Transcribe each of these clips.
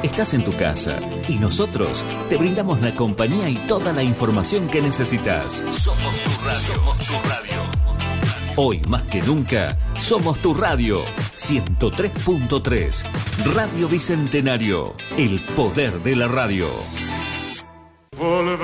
Estás en tu casa y nosotros te brindamos la compañía y toda la información que necesitas. Somos tu radio. Somos tu radio. Hoy más que nunca, somos tu radio. 103.3 Radio Bicentenario. El poder de la radio. Volver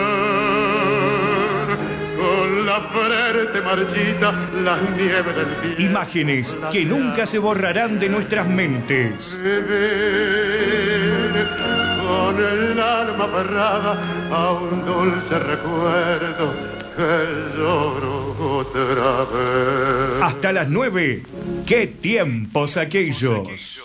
con la frente marchita, las nieves del día. Imágenes que nunca se borrarán de nuestras mentes. Beber con el alma aferrada a un dulce recuerdo que lloro otra vez. Hasta las 9. ¡Qué tiempos aquellos!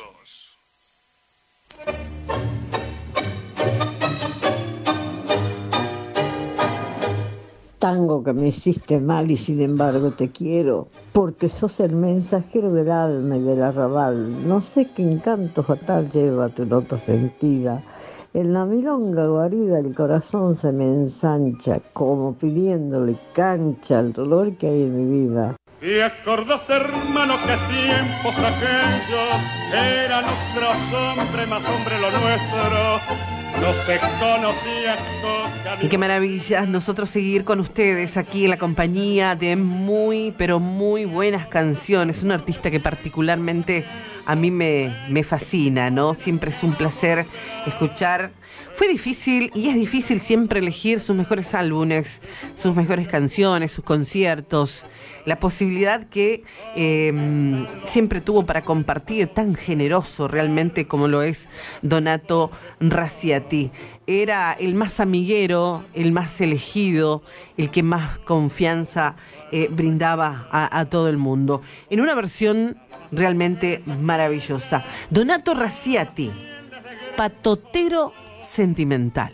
Tango que me hiciste mal y sin embargo te quiero, porque sos el mensajero del alma y del arrabal. No sé qué encanto fatal lleva tu nota sentida. En la milonga guarida el corazón se me ensancha, como pidiéndole cancha al dolor que hay en mi vida. Y acordás, hermano, que tiempos aquellos eran otros hombres, más hombre lo nuestro. No se conocía con cariño. Y qué maravilla nosotros seguir con ustedes aquí en la compañía de muy, pero muy buenas canciones. Un artista que particularmente a mí me fascina, ¿no? Siempre es un placer escuchar. Fue difícil y es difícil siempre elegir sus mejores álbumes, sus mejores canciones, sus conciertos, la posibilidad que siempre tuvo para compartir, tan generoso realmente como lo es Donato Raziati. Era el más amiguero, el más elegido, el que más confianza brindaba a todo el mundo. En una versión realmente maravillosa. Donato Raziati, Patotero Sentimental.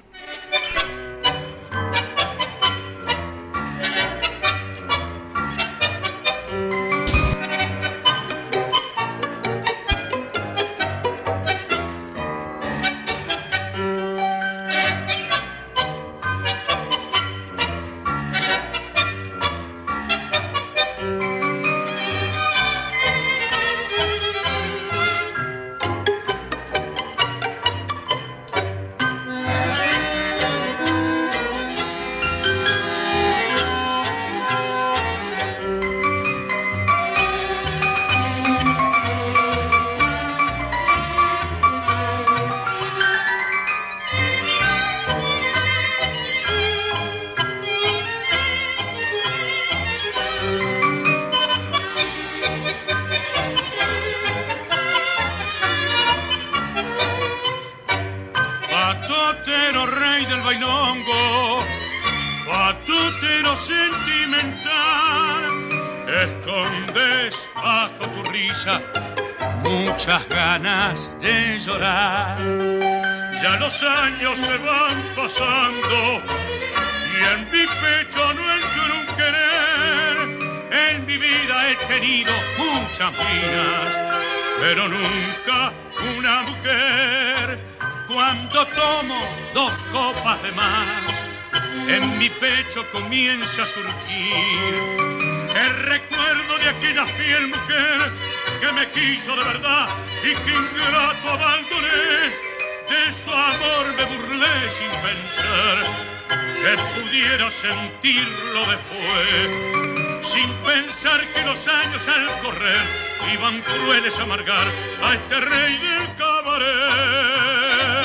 Muchas ganas de llorar. Ya los años se van pasando y en mi pecho no entra un querer. En mi vida he tenido muchas minas, pero nunca una mujer. Cuando tomo 2 copas de más, en mi pecho comienza a surgir el recuerdo de aquella fiel mujer que me quiso de verdad y que ingrato abandoné. De su amor me burlé sin pensar que pudiera sentirlo después, sin pensar que los años al correr iban crueles a amargar a este rey del cabaret.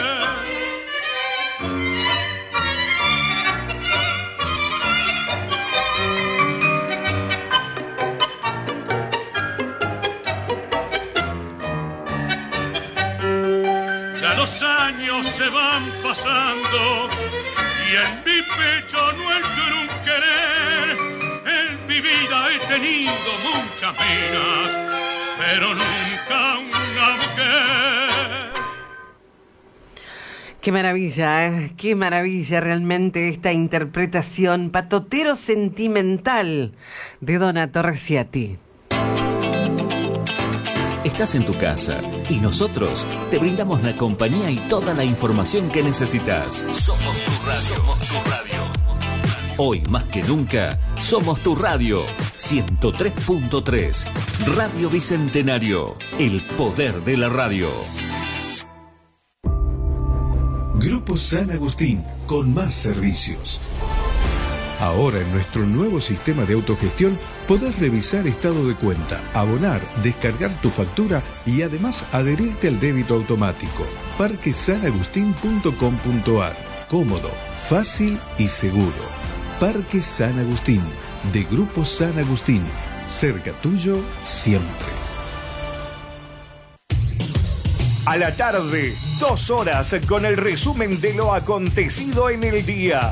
Los años se van pasando y en mi pecho no entra un querer. En mi vida he tenido muchas minas, pero nunca una mujer. Qué maravilla realmente esta interpretación patotero sentimental de Donato Raziati. Estás en tu casa y nosotros te brindamos la compañía y toda la información que necesitas. Somos tu radio. Somos tu radio. Hoy más que nunca, somos tu radio. 103.3 Radio Bicentenario. El poder de la radio. Grupo San Agustín, con más servicios. Ahora en nuestro nuevo sistema de autogestión podés revisar estado de cuenta, abonar, descargar tu factura y además adherirte al débito automático. parquesanagustin.com.ar. Cómodo, fácil y seguro. Parque San Agustín, de Grupo San Agustín. Cerca tuyo siempre. A la tarde, 2 horas con el resumen de lo acontecido en el día.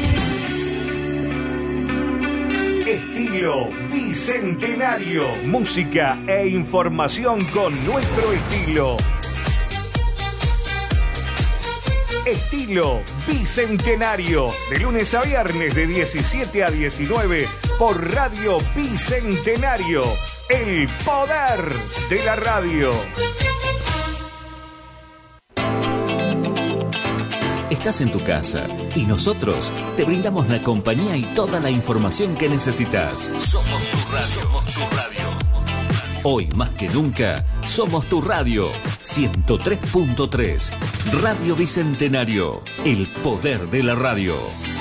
Estilo bicentenario. Música e información con nuestro estilo. Estilo bicentenario. De lunes a viernes de 17 a 19 por Radio Bicentenario. El poder de la radio. Estás en tu casa y nosotros te brindamos la compañía y toda la información que necesitas. Somos tu radio. Somos tu radio. Hoy más que nunca, somos tu radio. 103.3. Radio Bicentenario. El poder de la radio.